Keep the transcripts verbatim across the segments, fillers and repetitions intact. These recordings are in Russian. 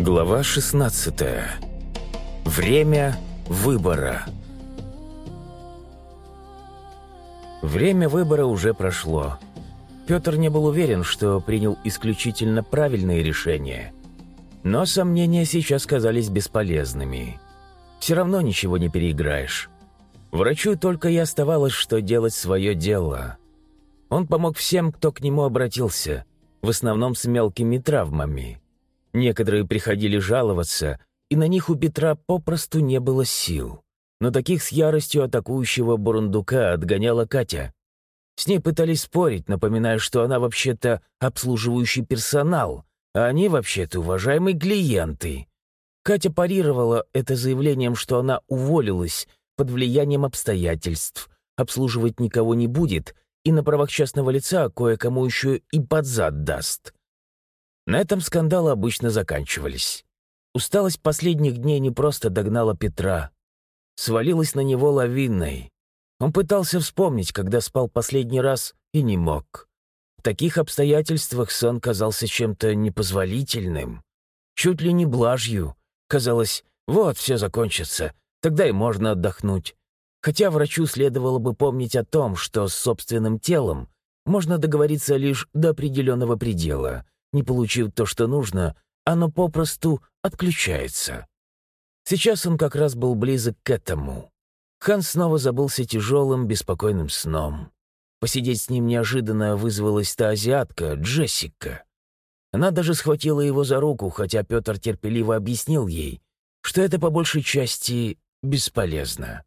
Глава шестнадцатая. Время выбора. Время выбора уже прошло. Петр не был уверен, что принял исключительно правильные решения. Но сомнения сейчас казались бесполезными. Все равно ничего не переиграешь. Врачу только и оставалось, что делать свое дело. Он помог всем, кто к нему обратился, в основном с мелкими травмами. Некоторые приходили жаловаться, и на них у Петра попросту не было сил. Но таких с яростью атакующего бурундука отгоняла Катя. С ней пытались спорить, напоминая, что она вообще-то обслуживающий персонал, а они вообще-то уважаемые клиенты. Катя парировала это заявлением, что она уволилась под влиянием обстоятельств, обслуживать никого не будет, и на правах частного лица кое-кому еще и под зад даст. На этом скандалы обычно заканчивались. Усталость последних дней не просто догнала Петра. Свалилась на него лавиной. Он пытался вспомнить, когда спал последний раз, и не мог. В таких обстоятельствах сон казался чем-то непозволительным. Чуть ли не блажью. Казалось, вот, все закончится, тогда и можно отдохнуть. Хотя врачу следовало бы помнить о том, что с собственным телом можно договориться лишь до определенного предела. Не получив то, что нужно, оно попросту отключается. Сейчас он как раз был близок к этому. Ханс снова забылся тяжелым, беспокойным сном. Посидеть с ним неожиданно вызвалась та азиатка, Джессика. Она даже схватила его за руку, хотя Петр терпеливо объяснил ей, что это по большей части бесполезно.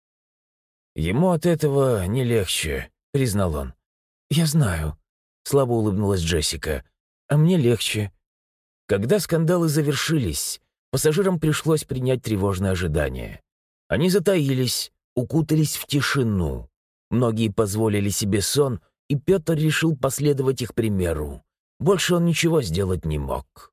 «Ему от этого не легче», — признал он. «Я знаю», — слабо улыбнулась Джессика. «А мне легче». Когда скандалы завершились, пассажирам пришлось принять тревожное ожидание. Они затаились, укутались в тишину. Многие позволили себе сон, и Петр решил последовать их примеру. Больше он ничего сделать не мог.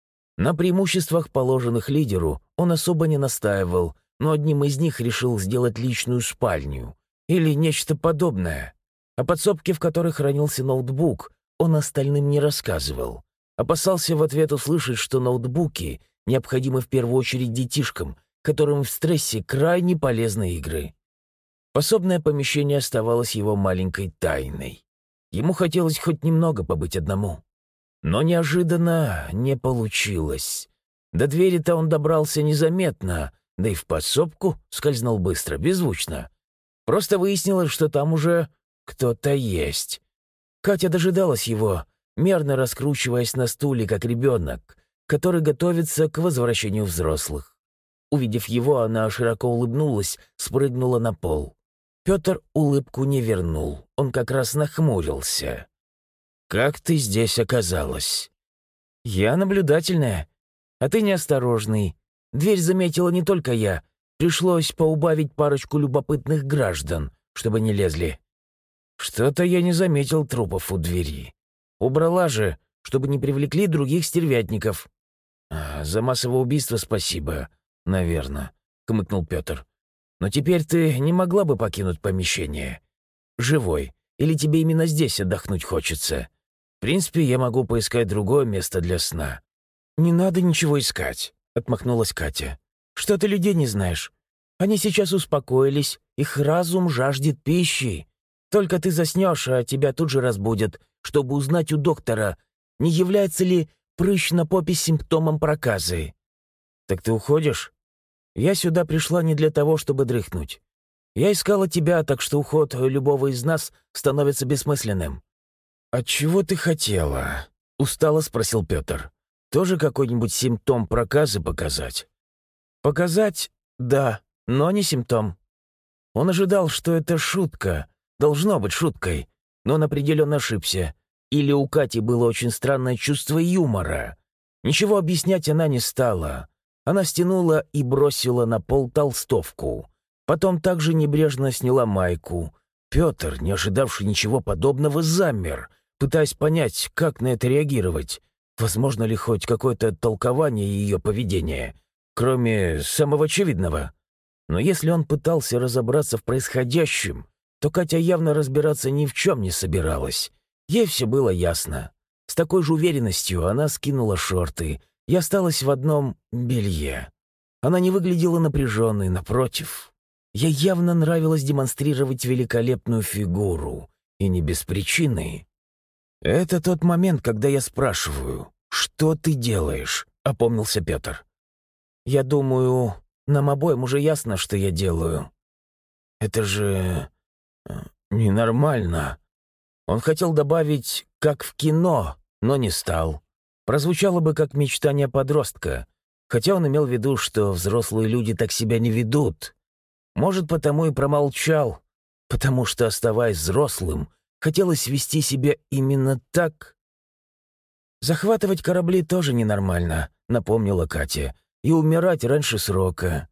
На преимуществах, положенных лидеру, он особо не настаивал, но одним из них решил сделать личную спальню или нечто подобное. О подсобке, в которой хранился ноутбук, он остальным не рассказывал. Опасался в ответ услышать, что ноутбуки необходимы в первую очередь детишкам, которым в стрессе крайне полезны игры. Пособное помещение оставалось его маленькой тайной. Ему хотелось хоть немного побыть одному. Но неожиданно не получилось. До двери-то он добрался незаметно, да и в подсобку скользнул быстро, беззвучно. Просто выяснилось, что там уже кто-то есть. Катя дожидалась его, мерно раскручиваясь на стуле, как ребенок, который готовится к возвращению взрослых. Увидев его, она широко улыбнулась, спрыгнула на пол. Петр улыбку не вернул, он как раз нахмурился. «Как ты здесь оказалась?» «Я наблюдательная, а ты неосторожный. Дверь заметила не только я. Пришлось поубавить парочку любопытных граждан, чтобы не лезли». «Что-то я не заметил трупов у двери. Убрала же, чтобы не привлекли других стервятников». А, «За массовое убийство спасибо, наверное», — хмыкнул Петр. «Но теперь ты не могла бы покинуть помещение? Живой. Или тебе именно здесь отдохнуть хочется? В принципе, я могу поискать другое место для сна». «Не надо ничего искать», — отмахнулась Катя. «Что ты людей не знаешь? Они сейчас успокоились, их разум жаждет пищи. Только ты заснешь, а тебя тут же разбудят, чтобы узнать у доктора, не является ли прыщ на попе симптомом проказы». «Так ты уходишь? Я сюда пришла не для того, чтобы дрыхнуть. Я искала тебя, так что уход любого из нас становится бессмысленным». «А чего ты хотела?» — устало спросил Петр. «Тоже какой-нибудь симптом проказы показать?» «Показать? Да, но не симптом». Он ожидал, что это шутка. Должно быть шуткой, но он определенно ошибся. Или у Кати было очень странное чувство юмора. Ничего объяснять она не стала. Она стянула и бросила на пол толстовку. Потом также небрежно сняла майку. Петр, не ожидавший ничего подобного, замер, пытаясь понять, как на это реагировать. Возможно ли хоть какое-то толкование ее поведения, кроме самого очевидного? Но если он пытался разобраться в происходящем, то Катя явно разбираться ни в чем не собиралась. Ей все было ясно. С такой же уверенностью она скинула шорты и осталась в одном белье. Она не выглядела напряженной, напротив. Ей явно нравилось демонстрировать великолепную фигуру, и не без причины. «Это тот момент, когда я спрашиваю, что ты делаешь?» — опомнился Петр. «Я думаю, нам обоим уже ясно, что я делаю. Это же ненормально». Он хотел добавить «как в кино», но не стал. Прозвучало бы как мечтание подростка, хотя он имел в виду, что взрослые люди так себя не ведут. Может, потому и промолчал, потому что, оставаясь взрослым, хотелось вести себя именно так. «Захватывать корабли тоже ненормально», — напомнила Катя, «и умирать раньше срока.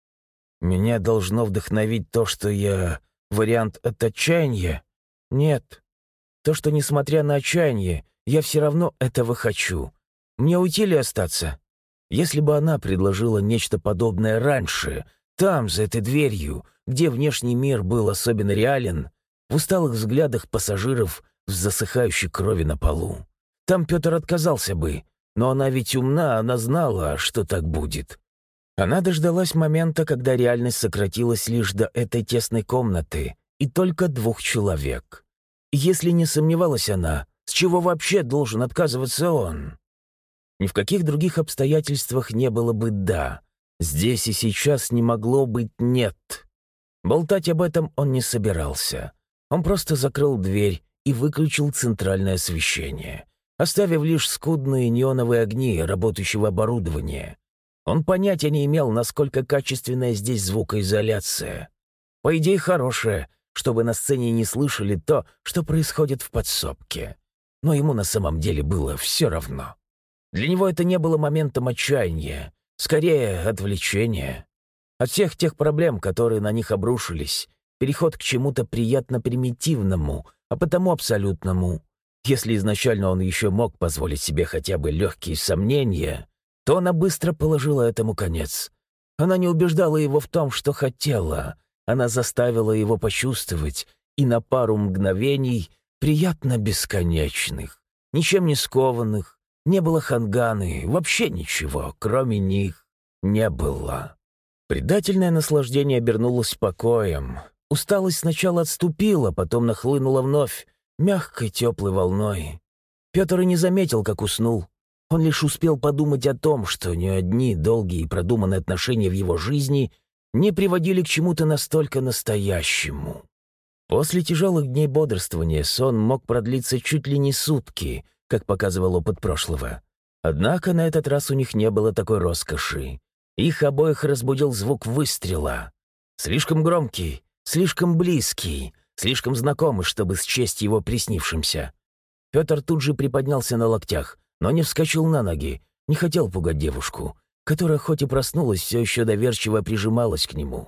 Меня должно вдохновить то, что я вариант от отчаяния? Нет. То, что, несмотря на отчаяние, я все равно этого хочу. Мне уйти ли остаться? Если бы она предложила нечто подобное раньше, там, за этой дверью, где внешний мир был особенно реален, в усталых взглядах пассажиров в засыхающей крови на полу, там Петр отказался бы, но она ведь умна, она знала, что так будет. Она дождалась момента, когда реальность сократилась лишь до этой тесной комнаты и только двух человек. Если не сомневалась она, с чего вообще должен отказываться он? Ни в каких других обстоятельствах не было бы «да». Здесь и сейчас не могло быть «нет». Болтать об этом он не собирался. Он просто закрыл дверь и выключил центральное освещение, оставив лишь скудные неоновые огни работающего оборудования. Он понятия не имел, насколько качественная здесь звукоизоляция. По идее, хорошая, чтобы на сцене не слышали то, что происходит в подсобке. Но ему на самом деле было все равно. Для него это не было моментом отчаяния, скорее отвлечения. От всех тех проблем, которые на них обрушились, переход к чему-то приятно примитивному, а потому абсолютному. Если изначально он еще мог позволить себе хотя бы легкие сомнения, то она быстро положила этому конец. Она не убеждала его в том, что хотела. Она заставила его почувствовать, и на пару мгновений, приятно бесконечных, ничем не скованных, не было ханганы, вообще ничего, кроме них, не было. Предательное наслаждение обернулось покоем. Усталость сначала отступила, потом нахлынула вновь, мягкой теплой волной. Петр и не заметил, как уснул. Он лишь успел подумать о том, что ни одни долгие и продуманные отношения в его жизни не приводили к чему-то настолько настоящему. После тяжелых дней бодрствования сон мог продлиться чуть ли не сутки, как показывал опыт прошлого. Однако на этот раз у них не было такой роскоши. Их обоих разбудил звук выстрела. Слишком громкий, слишком близкий, слишком знакомый, чтобы счесть его приснившимся. Петр тут же приподнялся на локтях, но не вскочил на ноги, не хотел пугать девушку, которая хоть и проснулась, все еще доверчиво прижималась к нему.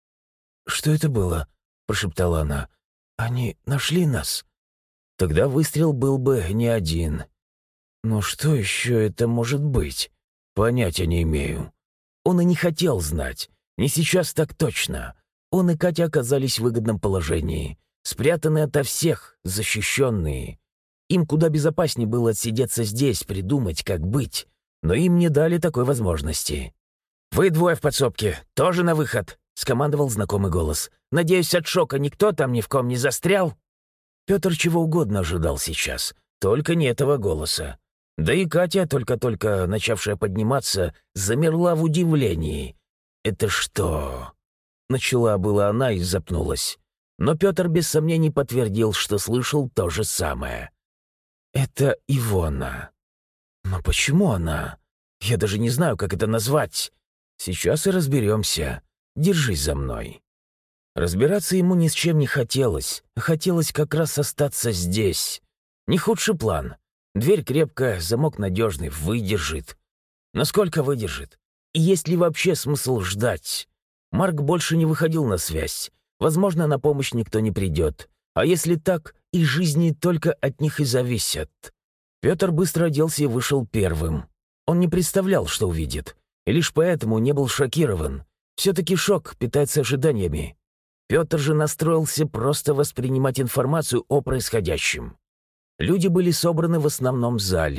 «Что это было?» — прошептала она. «Они нашли нас?» Тогда выстрел был бы не один. Но что еще это может быть? Понятия не имею. Он и не хотел знать. Не сейчас так точно. Он и Катя оказались в выгодном положении. Спрятанные ото всех, защищенные. Им куда безопаснее было отсидеться здесь, придумать, как быть. Но им не дали такой возможности. «Вы двое в подсобке, тоже на выход», — скомандовал знакомый голос. «Надеюсь, от шока никто там ни в ком не застрял?» Петр чего угодно ожидал сейчас, только не этого голоса. Да и Катя, только-только начавшая подниматься, замерла в удивлении. «Это что?» Начала была она и запнулась. Но Петр без сомнений подтвердил, что слышал то же самое. «Это Ивона». «Но почему она? Я даже не знаю, как это назвать. Сейчас и разберемся. Держись за мной». Разбираться ему ни с чем не хотелось. Хотелось как раз остаться здесь. Не худший план. Дверь крепкая, замок надежный, выдержит. Насколько выдержит? И есть ли вообще смысл ждать? Марк больше не выходил на связь. Возможно, на помощь никто не придет. А если так, и жизни только от них и зависят. Петр быстро оделся и вышел первым. Он не представлял, что увидит. И лишь поэтому не был шокирован. Все-таки шок питается ожиданиями. Петр же настроился просто воспринимать информацию о происходящем. Люди были собраны в основном зале.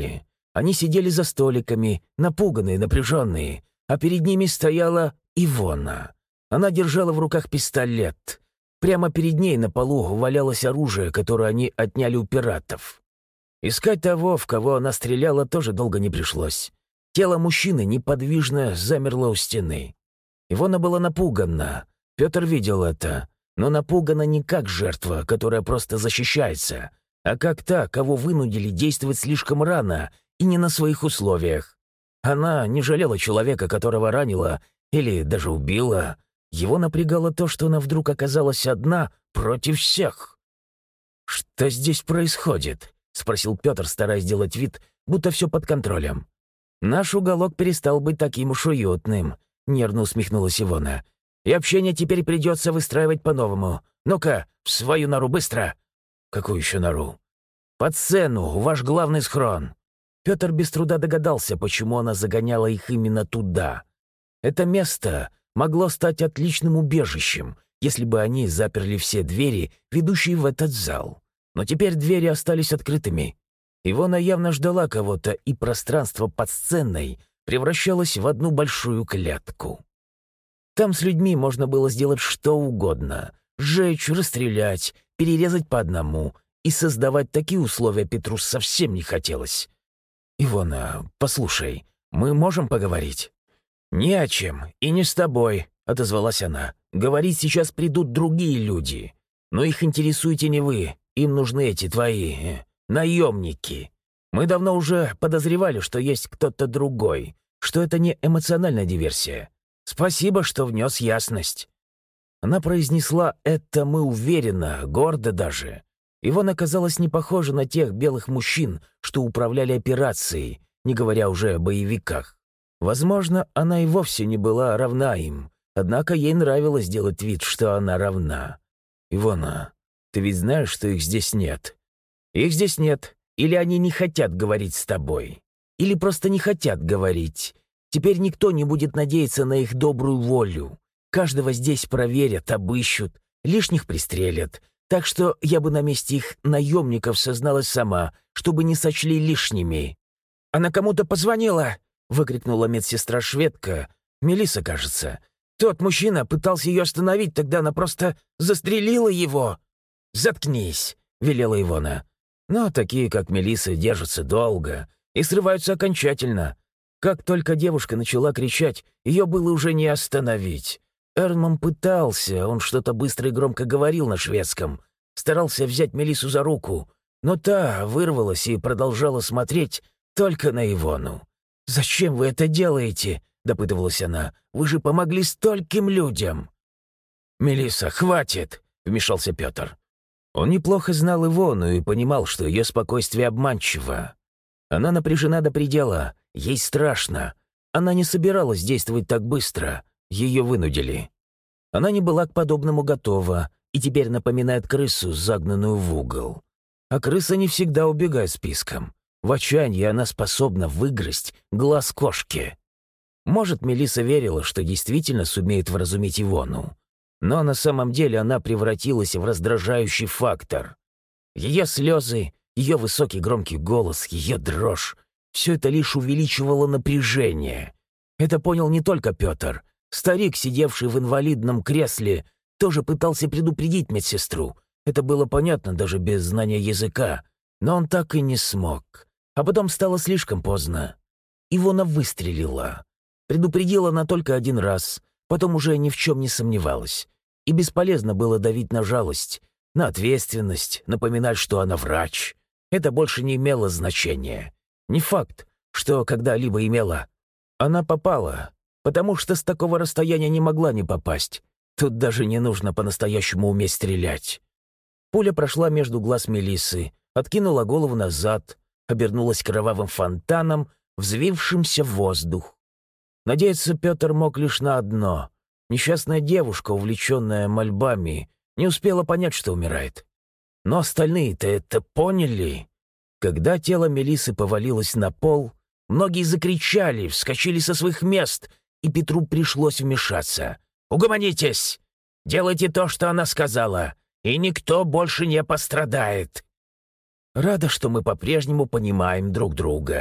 Они сидели за столиками, напуганные, напряженные, а перед ними стояла Ивона. Она держала в руках пистолет. Прямо перед ней на полу валялось оружие, которое они отняли у пиратов. Искать того, в кого она стреляла, тоже долго не пришлось. Тело мужчины неподвижно замерло у стены. Ивона была напугана. Петр видел это. Но напугана не как жертва, которая просто защищается, а как та, кого вынудили действовать слишком рано и не на своих условиях. Она не жалела человека, которого ранила или даже убила. Его напрягало то, что она вдруг оказалась одна против всех. «Что здесь происходит?» — спросил Петр, стараясь сделать вид, будто все под контролем. «Наш уголок перестал быть таким уж уютным», — нервно усмехнулась Ивона. «И общение теперь придется выстраивать по-новому. Ну-ка, в свою нору быстро!» «Какую еще нору?» «Под сцену, ваш главный схрон». Петр без труда догадался, почему она загоняла их именно туда. Это место могло стать отличным убежищем, если бы они заперли все двери, ведущие в этот зал. Но теперь двери остались открытыми. Ивона явно ждала кого-то, и пространство под сценой превращалось в одну большую клетку. Там с людьми можно было сделать что угодно — сжечь, расстрелять, перерезать по одному, и создавать такие условия Петру совсем не хотелось. «Ивона, послушай, мы можем поговорить?» «Не о чем, и не с тобой», — отозвалась она. «Говорить сейчас придут другие люди. Но их интересуете не вы, им нужны эти твои э, наемники. Мы давно уже подозревали, что есть кто-то другой, что это не эмоциональная диверсия. Спасибо, что внес ясность». Она произнесла это мы уверенно, гордо даже. Ивона казалась не похожа на тех белых мужчин, что управляли операцией, не говоря уже о боевиках. Возможно, она и вовсе не была равна им, однако ей нравилось делать вид, что она равна. «Ивона, ты ведь знаешь, что их здесь нет?» «Их здесь нет. Или они не хотят говорить с тобой. Или просто не хотят говорить. Теперь никто не будет надеяться на их добрую волю. Каждого здесь проверят, обыщут, лишних пристрелят. Так что я бы на месте их наемников созналась сама, чтобы не сочли лишними». «Она кому-то позвонила!» — выкрикнула медсестра-шведка. Мелисса, кажется. «Тот мужчина пытался ее остановить, тогда она просто застрелила его». «Заткнись!» — велела Ивона. Но такие, как Мелисса, держатся долго и срываются окончательно. Как только девушка начала кричать, ее было уже не остановить. Эрнман пытался, он что-то быстро и громко говорил на шведском, старался взять Мелиссу за руку, но та вырвалась и продолжала смотреть только на Ивону. «Зачем вы это делаете?» — допытывалась она. «Вы же помогли стольким людям!» «Мелисса, хватит!» — вмешался Петр. Он неплохо знал Ивону и понимал, что ее спокойствие обманчиво. Она напряжена до предела, ей страшно. Она не собиралась действовать так быстро, ее вынудили. Она не была к подобному готова и теперь напоминает крысу, загнанную в угол. А крыса не всегда убегает списком. В отчаянии она способна выгрызть глаз кошки. Может, Мелисса верила, что действительно сумеет вразумить Ивону. Но на самом деле она превратилась в раздражающий фактор. Ее слезы, ее высокий громкий голос, ее дрожь — все это лишь увеличивало напряжение. Это понял не только Петр. Старик, сидевший в инвалидном кресле, тоже пытался предупредить медсестру. Это было понятно даже без знания языка. Но он так и не смог. А потом стало слишком поздно. Ивона выстрелила. Предупредила она только один раз, потом уже ни в чем не сомневалась. И бесполезно было давить на жалость, на ответственность, напоминать, что она врач. Это больше не имело значения. Не факт, что когда-либо имела. Она попала, потому что с такого расстояния не могла не попасть. Тут даже не нужно по-настоящему уметь стрелять. Пуля прошла между глаз Мелиссы, откинула голову назад, обернулась кровавым фонтаном, взвившимся в воздух. Надеяться Петр мог лишь на одно. Несчастная девушка, увлеченная мольбами, не успела понять, что умирает. Но остальные-то это поняли. Когда тело Мелиссы повалилось на пол, многие закричали, вскочили со своих мест, и Петру пришлось вмешаться. «Угомонитесь! Делайте то, что она сказала, и никто больше не пострадает!» «Рада, что мы по-прежнему понимаем друг друга», —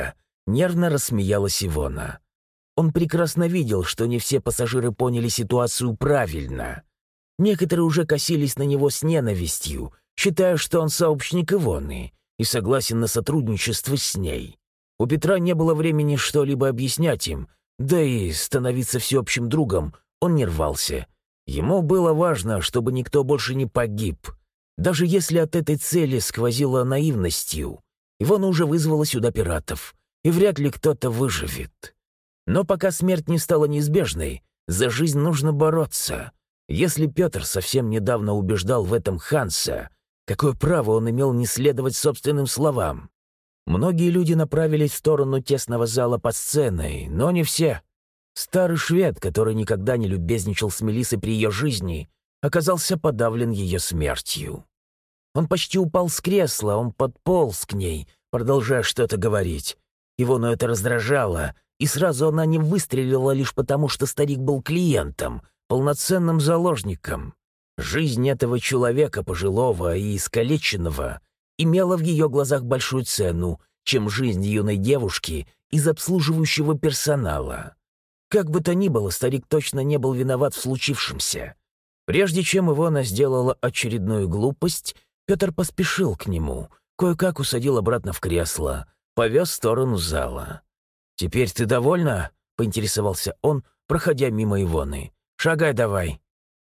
Нервно рассмеялась Ивона. Он прекрасно видел, что не все пассажиры поняли ситуацию правильно. Некоторые уже косились на него с ненавистью, считая, что он сообщник Ивоны и согласен на сотрудничество с ней. У Петра не было времени что-либо объяснять им, да и становиться всеобщим другом он не рвался. Ему было важно, чтобы никто больше не погиб. Даже если от этой цели сквозило наивностью, Ивона уже вызвала сюда пиратов, и вряд ли кто-то выживет. Но пока смерть не стала неизбежной, за жизнь нужно бороться. Если Петр совсем недавно убеждал в этом Ханса, какое право он имел не следовать собственным словам? Многие люди направились в сторону тесного зала под сценой, но не все. Старый швед, который никогда не любезничал с Мелиссой при ее жизни, оказался подавлен ее смертью. Он почти упал с кресла, он подполз к ней, продолжая что-то говорить. Ивону это раздражало, и сразу она не выстрелила лишь потому, что старик был клиентом, полноценным заложником. Жизнь этого человека, пожилого и искалеченного, имела в ее глазах большую цену, чем жизнь юной девушки из обслуживающего персонала. Как бы то ни было, старик точно не был виноват в случившемся. Прежде чем Ивона сделала очередную глупость, Петр поспешил к нему, кое-как усадил обратно в кресло, повез в сторону зала. «Теперь ты довольна?» — поинтересовался он, проходя мимо Ивоны. «Шагай давай».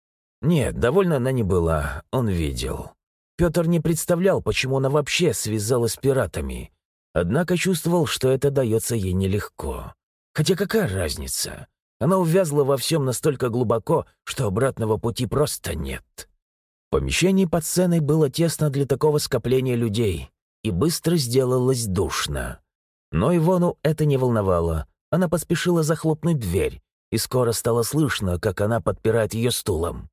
Нет, довольна она не была, он видел. Петр не представлял, почему она вообще связалась с пиратами. Однако чувствовал, что это дается ей нелегко. Хотя какая разница? Она увязла во всем настолько глубоко, что обратного пути просто нет. В помещении под сценой было тесно для такого скопления людей, и быстро сделалось душно. Но Ивону это не волновало. Она поспешила захлопнуть дверь, и скоро стало слышно, как она подпирает ее стулом.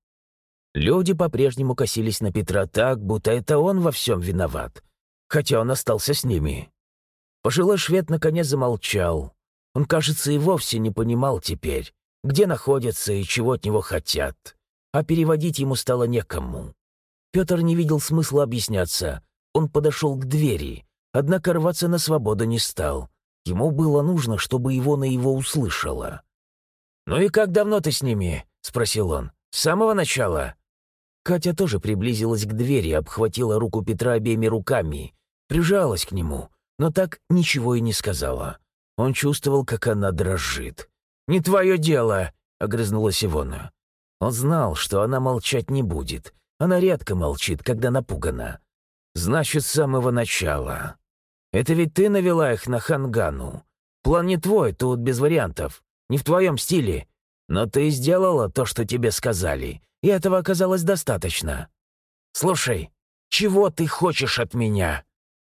Люди по-прежнему косились на Петра так, будто это он во всем виноват, хотя он остался с ними. Пожилой швед наконец замолчал. Он, кажется, и вовсе не понимал теперь, где находятся и чего от него хотят, а переводить ему стало некому. Петр не видел смысла объясняться. Он подошел к двери, однако рваться на свободу не стал. Ему было нужно, чтобы Ивона его услышала. «Ну и как давно ты с ними?» — спросил он. «С самого начала?» Катя тоже приблизилась к двери, обхватила руку Петра обеими руками, прижалась к нему, но так ничего и не сказала. Он чувствовал, как она дрожит. «Не твое дело!» — огрызнулась Ивона. Он знал, что она молчать не будет. Она редко молчит, когда напугана. «Значит, с самого начала. Это ведь ты навела их на Хангану. План не твой, тут без вариантов. Не в твоем стиле. Но ты сделала то, что тебе сказали, и этого оказалось достаточно. Слушай, чего ты хочешь от меня?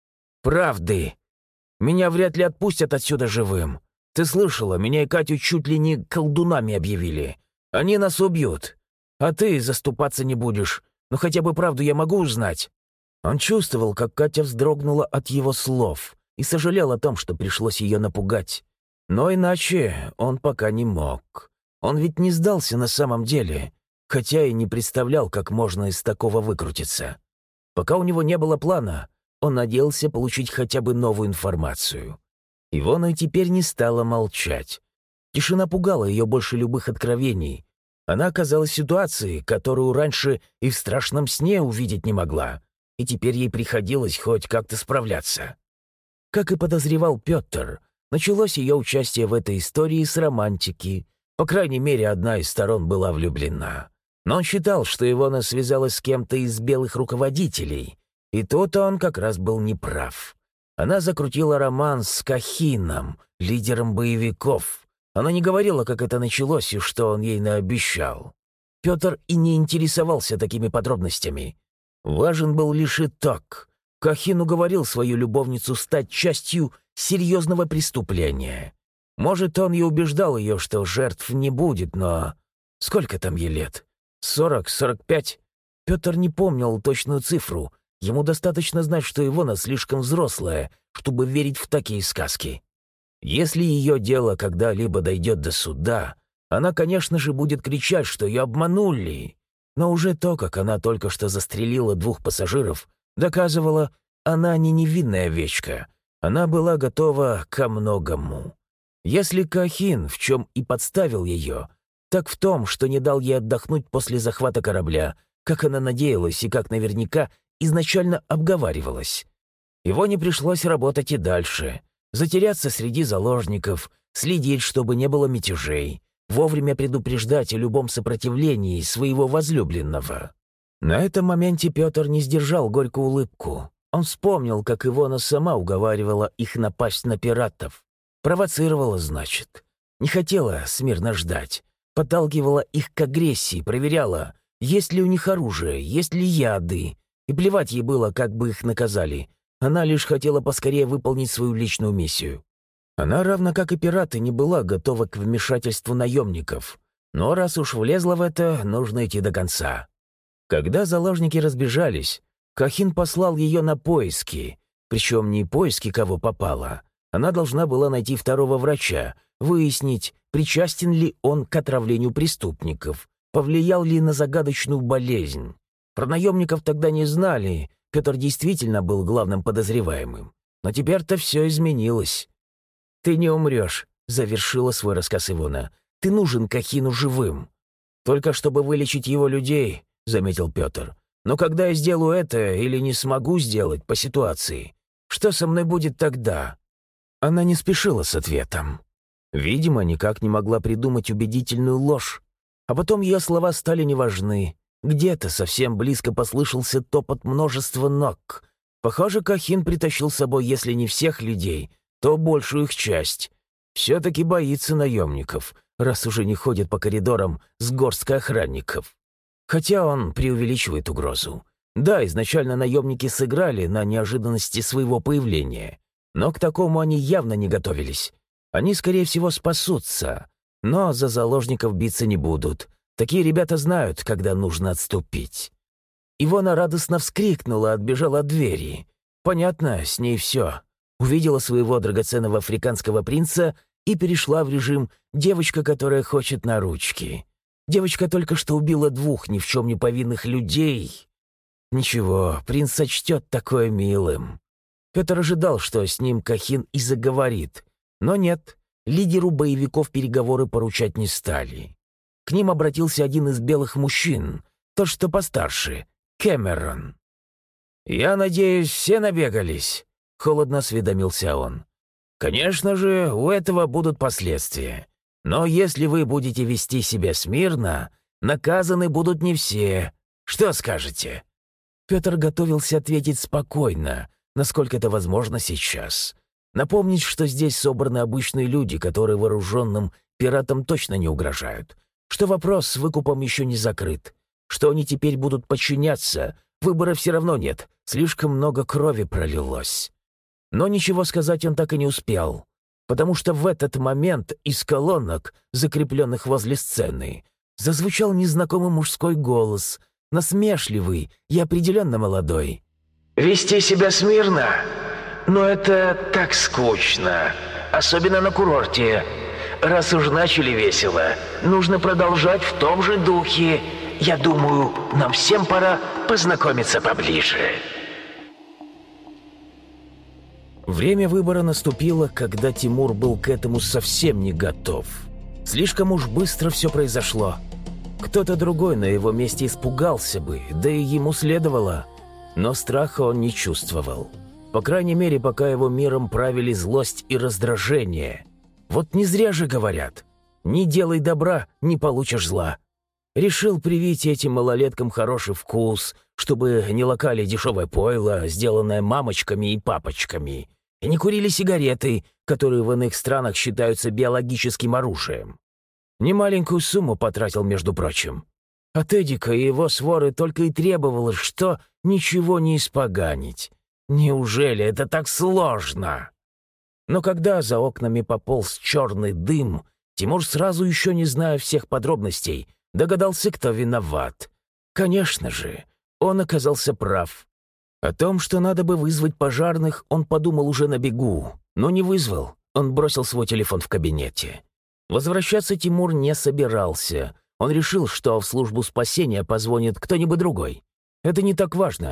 Правды. Меня вряд ли отпустят отсюда живым. Ты слышала, меня и Катю чуть ли не колдунами объявили. Они нас убьют. А ты заступаться не будешь. Но хотя бы правду я могу узнать». Он чувствовал, как Катя вздрогнула от его слов и сожалел о том, что пришлось ее напугать. Но иначе он пока не мог. Он ведь не сдался на самом деле, хотя и не представлял, как можно из такого выкрутиться. Пока у него не было плана, он надеялся получить хотя бы новую информацию. Ивона теперь не стала молчать. Тишина пугала ее больше любых откровений. Она оказалась в ситуации, которую раньше и в страшном сне увидеть не могла, и теперь ей приходилось хоть как-то справляться. Как и подозревал Петр, началось ее участие в этой истории с романтики. По крайней мере, одна из сторон была влюблена. Но он считал, что Ивона связалась с кем-то из белых руководителей, и тут он как раз был неправ. Она закрутила роман с Кахином, лидером боевиков. Она не говорила, как это началось и что он ей наобещал. Петр и не интересовался такими подробностями. Важен был лишь итог. Кахин уговорил свою любовницу стать частью серьезного преступления. Может, он и убеждал ее, что жертв не будет, но... Сколько там ей лет? Сорок, сорок пять? Петр не помнил точную цифру. Ему достаточно знать, что Ивона слишком взрослая, чтобы верить в такие сказки. Если ее дело когда-либо дойдет до суда, она, конечно же, будет кричать, что ее обманули. Но уже то, как она только что застрелила двух пассажиров, доказывало, она не невинная овечка. Она была готова ко многому. Если Кахин в чем и подставил ее, так в том, что не дал ей отдохнуть после захвата корабля, как она надеялась и как наверняка изначально обговаривалась. Его не пришлось работать и дальше. Затеряться среди заложников, следить, чтобы не было мятежей, вовремя предупреждать о любом сопротивлении своего возлюбленного. На этом моменте Петр не сдержал горькую улыбку. Он вспомнил, как Ивона сама уговаривала их напасть на пиратов. Провоцировала, значит. Не хотела смирно ждать. Подталкивала их к агрессии, проверяла, есть ли у них оружие, есть ли яды. И плевать ей было, как бы их наказали. Она лишь хотела поскорее выполнить свою личную миссию. Она, равно как и пираты, не была готова к вмешательству наемников. Но раз уж влезла в это, нужно идти до конца. Когда заложники разбежались, Кахин послал ее на поиски. Причем не поиски, кого попало. Она должна была найти второго врача, выяснить, причастен ли он к отравлению преступников, повлиял ли на загадочную болезнь. Про наемников тогда не знали, Петр действительно был главным подозреваемым. Но теперь-то все изменилось. «Ты не умрешь», — завершила свой рассказ Ивона. «Ты нужен Кахину живым». «Только чтобы вылечить его людей», — заметил Петр. «Но когда я сделаю это или не смогу сделать по ситуации, что со мной будет тогда?» Она не спешила с ответом. Видимо, никак не могла придумать убедительную ложь. А потом ее слова стали неважны. Где-то совсем близко послышался топот множества ног. Похоже, Кахин притащил с собой, если не всех людей, то большую их часть. Все-таки боится наемников, раз уже не ходит по коридорам с горсткой охранников. Хотя он преувеличивает угрозу. Да, изначально наемники сыграли на неожиданности своего появления. Но к такому они явно не готовились. Они, скорее всего, спасутся. Но за заложников биться не будут. Такие ребята знают, когда нужно отступить. Ивона радостно вскрикнула, отбежала от двери. Понятно, с ней все. Увидела своего драгоценного африканского принца и перешла в режим «девочка, которая хочет на ручки». Девочка только что убила двух ни в чем не повинных людей. Ничего, принц сочтет такое милым. Петр ожидал, что с ним Кахин и заговорит. Но нет, лидеру боевиков переговоры поручать не стали. К ним обратился один из белых мужчин, тот, что постарше, Кэмерон. «Я надеюсь, все набегались?» — холодно осведомился он. «Конечно же, у этого будут последствия. Но если вы будете вести себя смирно, наказаны будут не все. Что скажете?» Петр готовился ответить спокойно, насколько это возможно сейчас. Напомнить, что здесь собраны обычные люди, которые вооруженным пиратам точно не угрожают. Что вопрос с выкупом еще не закрыт. Что они теперь будут подчиняться, выбора все равно нет, слишком много крови пролилось. Но ничего сказать он так и не успел, потому что в этот момент из колонок, закрепленных возле сцены, зазвучал незнакомый мужской голос, насмешливый и определенно молодой. «Вести себя смирно? Но это так скучно, особенно на курорте. Раз уж начали весело, нужно продолжать в том же духе. Я думаю, нам всем пора познакомиться поближе». Время выбора наступило, когда Тимур был к этому совсем не готов. Слишком уж быстро все произошло. Кто-то другой на его месте испугался бы, да и ему следовало. Но страха он не чувствовал. По крайней мере, пока его миром правили злость и раздражение. Вот не зря же говорят: «Не делай добра, не получишь зла». Решил привить этим малолеткам хороший вкус, чтобы не локали дешевое пойло, сделанное мамочками и папочками, и не курили сигареты, которые в иных странах считаются биологическим оружием. Немаленькую сумму потратил, между прочим. От Эдика и его своры только и требовалось, что ничего не испоганить. Неужели это так сложно? Но когда за окнами пополз черный дым, Тимур, сразу еще не зная всех подробностей, догадался, кто виноват. Конечно же, он оказался прав. О том, что надо бы вызвать пожарных, он подумал уже на бегу, но не вызвал. Он бросил свой телефон в кабинете. Возвращаться Тимур не собирался. Он решил, что в службу спасения позвонит кто-нибудь другой. Это не так важно.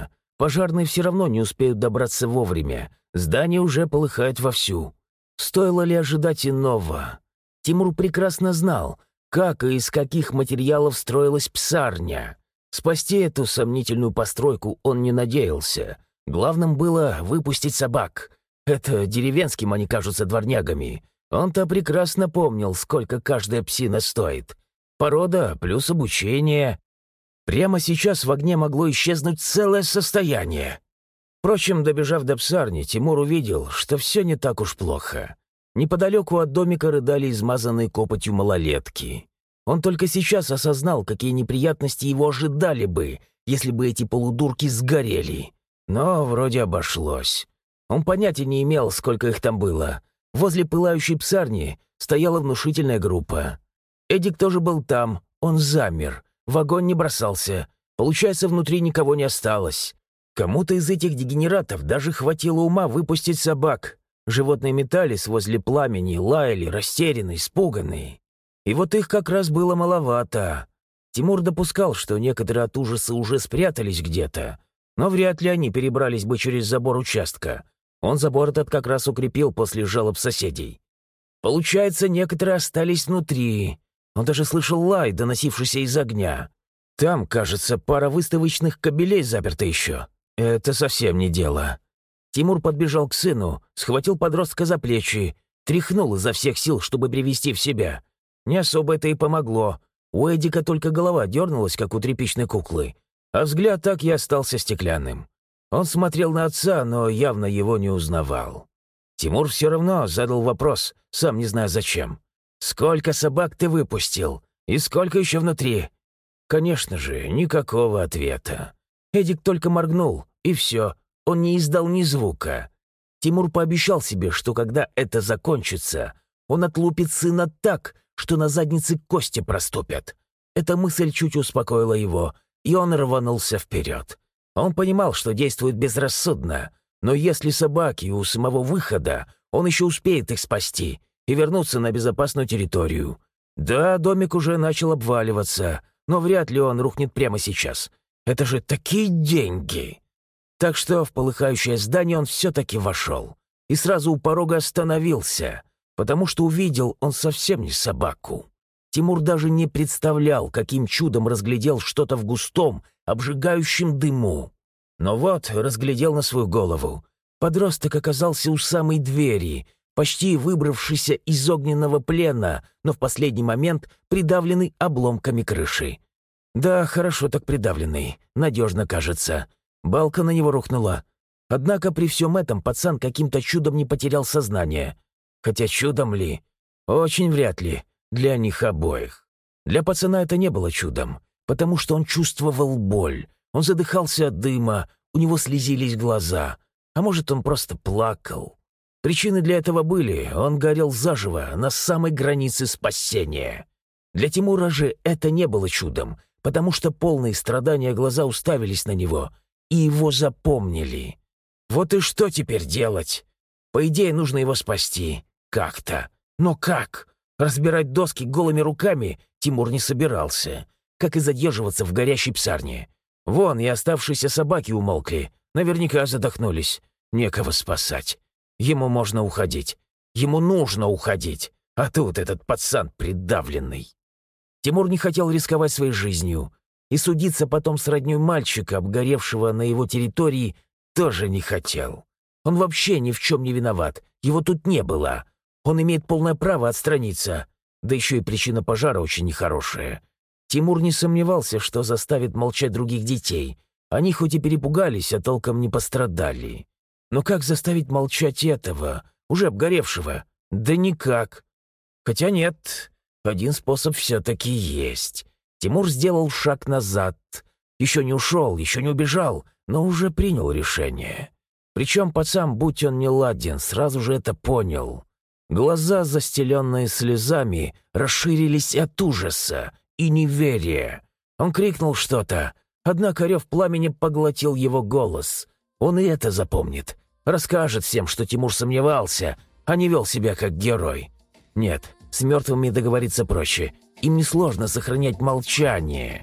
Пожарные все равно не успеют добраться вовремя. Здание уже полыхает вовсю. Стоило ли ожидать иного? Тимур прекрасно знал, как и из каких материалов строилась псарня. Спасти эту сомнительную постройку он не надеялся. Главным было выпустить собак. Это деревенским они кажутся дворнягами. Он-то прекрасно помнил, сколько каждая псина стоит. Порода плюс обучение. Прямо сейчас в огне могло исчезнуть целое состояние. Впрочем, добежав до псарни, Тимур увидел, что все не так уж плохо. Неподалеку от домика рыдали измазанные копотью малолетки. Он только сейчас осознал, какие неприятности его ожидали бы, если бы эти полудурки сгорели. Но вроде обошлось. Он понятия не имел, сколько их там было. Возле пылающей псарни стояла внушительная группа. Эдик тоже был там, он замер, в огонь не бросался. Получается, внутри никого не осталось. Кому-то из этих дегенератов даже хватило ума выпустить собак. Животные метались возле пламени, лаяли, растерянные, испуганные. И вот их как раз было маловато. Тимур допускал, что некоторые от ужаса уже спрятались где-то, но вряд ли они перебрались бы через забор участка. Он забор этот как раз укрепил после жалоб соседей. Получается, некоторые остались внутри. Он даже слышал лай, доносившийся из огня. Там, кажется, пара выставочных кабелей заперта еще. Это совсем не дело. Тимур подбежал к сыну, схватил подростка за плечи, тряхнул изо всех сил, чтобы привести в себя. Не особо это и помогло. У Эдика только голова дернулась, как у тряпичной куклы, а взгляд так и остался стеклянным. Он смотрел на отца, но явно его не узнавал. Тимур все равно задал вопрос, сам не зная зачем. «Сколько собак ты выпустил? И сколько еще внутри?» Конечно же, никакого ответа. Эдик только моргнул, и все, он не издал ни звука. Тимур пообещал себе, что когда это закончится, он отлупит сына так, что на заднице кости проступят. Эта мысль чуть успокоила его, и он рванулся вперед. Он понимал, что действует безрассудно, но если собаки у самого выхода, он еще успеет их спасти и вернуться на безопасную территорию. Да, домик уже начал обваливаться, но вряд ли он рухнет прямо сейчас. Это же такие деньги! Так что в полыхающее здание он все-таки вошел и сразу у порога остановился, потому что увидел он совсем не собаку. Тимур даже не представлял, каким чудом разглядел что-то в густом, обжигающем дыму. Но вот разглядел на свою голову. Подросток оказался у самой двери, почти выбравшийся из огненного плена, но в последний момент придавленный обломками крыши. Да, хорошо так придавленный, надежно кажется. Балка на него рухнула. Однако при всем этом пацан каким-то чудом не потерял сознание. Хотя чудом ли? Очень вряд ли. Для них обоих. Для пацана это не было чудом, потому что он чувствовал боль. Он задыхался от дыма, у него слезились глаза. А может, он просто плакал. Причины для этого были. Он горел заживо, на самой границе спасения. Для Тимура же это не было чудом, потому что полные страдания глаза уставились на него и его запомнили. Вот и что теперь делать? По идее, нужно его спасти. Как-то. Но как? Разбирать доски голыми руками Тимур не собирался, как и задерживаться в горящей псарне. Вон и оставшиеся собаки умолкли, наверняка задохнулись. Некого спасать. Ему можно уходить. Ему нужно уходить. А тут этот пацан придавленный. Тимур не хотел рисковать своей жизнью. И судиться потом с роднёй мальчика, обгоревшего на его территории, тоже не хотел. Он вообще ни в чем не виноват. Его тут не было. Он имеет полное право отстраниться. Да еще и причина пожара очень нехорошая. Тимур не сомневался, что заставит молчать других детей. Они хоть и перепугались, а толком не пострадали. Но как заставить молчать этого, уже обгоревшего? Да никак. Хотя нет, один способ все-таки есть. Тимур сделал шаг назад. Еще не ушел, еще не убежал, но уже принял решение. Причем пацан, будь он не ладен, сразу же это понял. Глаза, застеленные слезами, расширились от ужаса и неверия. Он крикнул что-то, однако рев пламени поглотил его голос. Он и это запомнит. Расскажет всем, что Тимур сомневался, а не вел себя как герой. Нет, с мертвыми договориться проще. Им несложно сохранять молчание.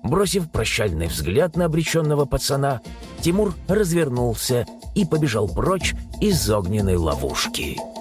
Бросив прощальный взгляд на обреченного пацана, Тимур развернулся и побежал прочь из огненной ловушки.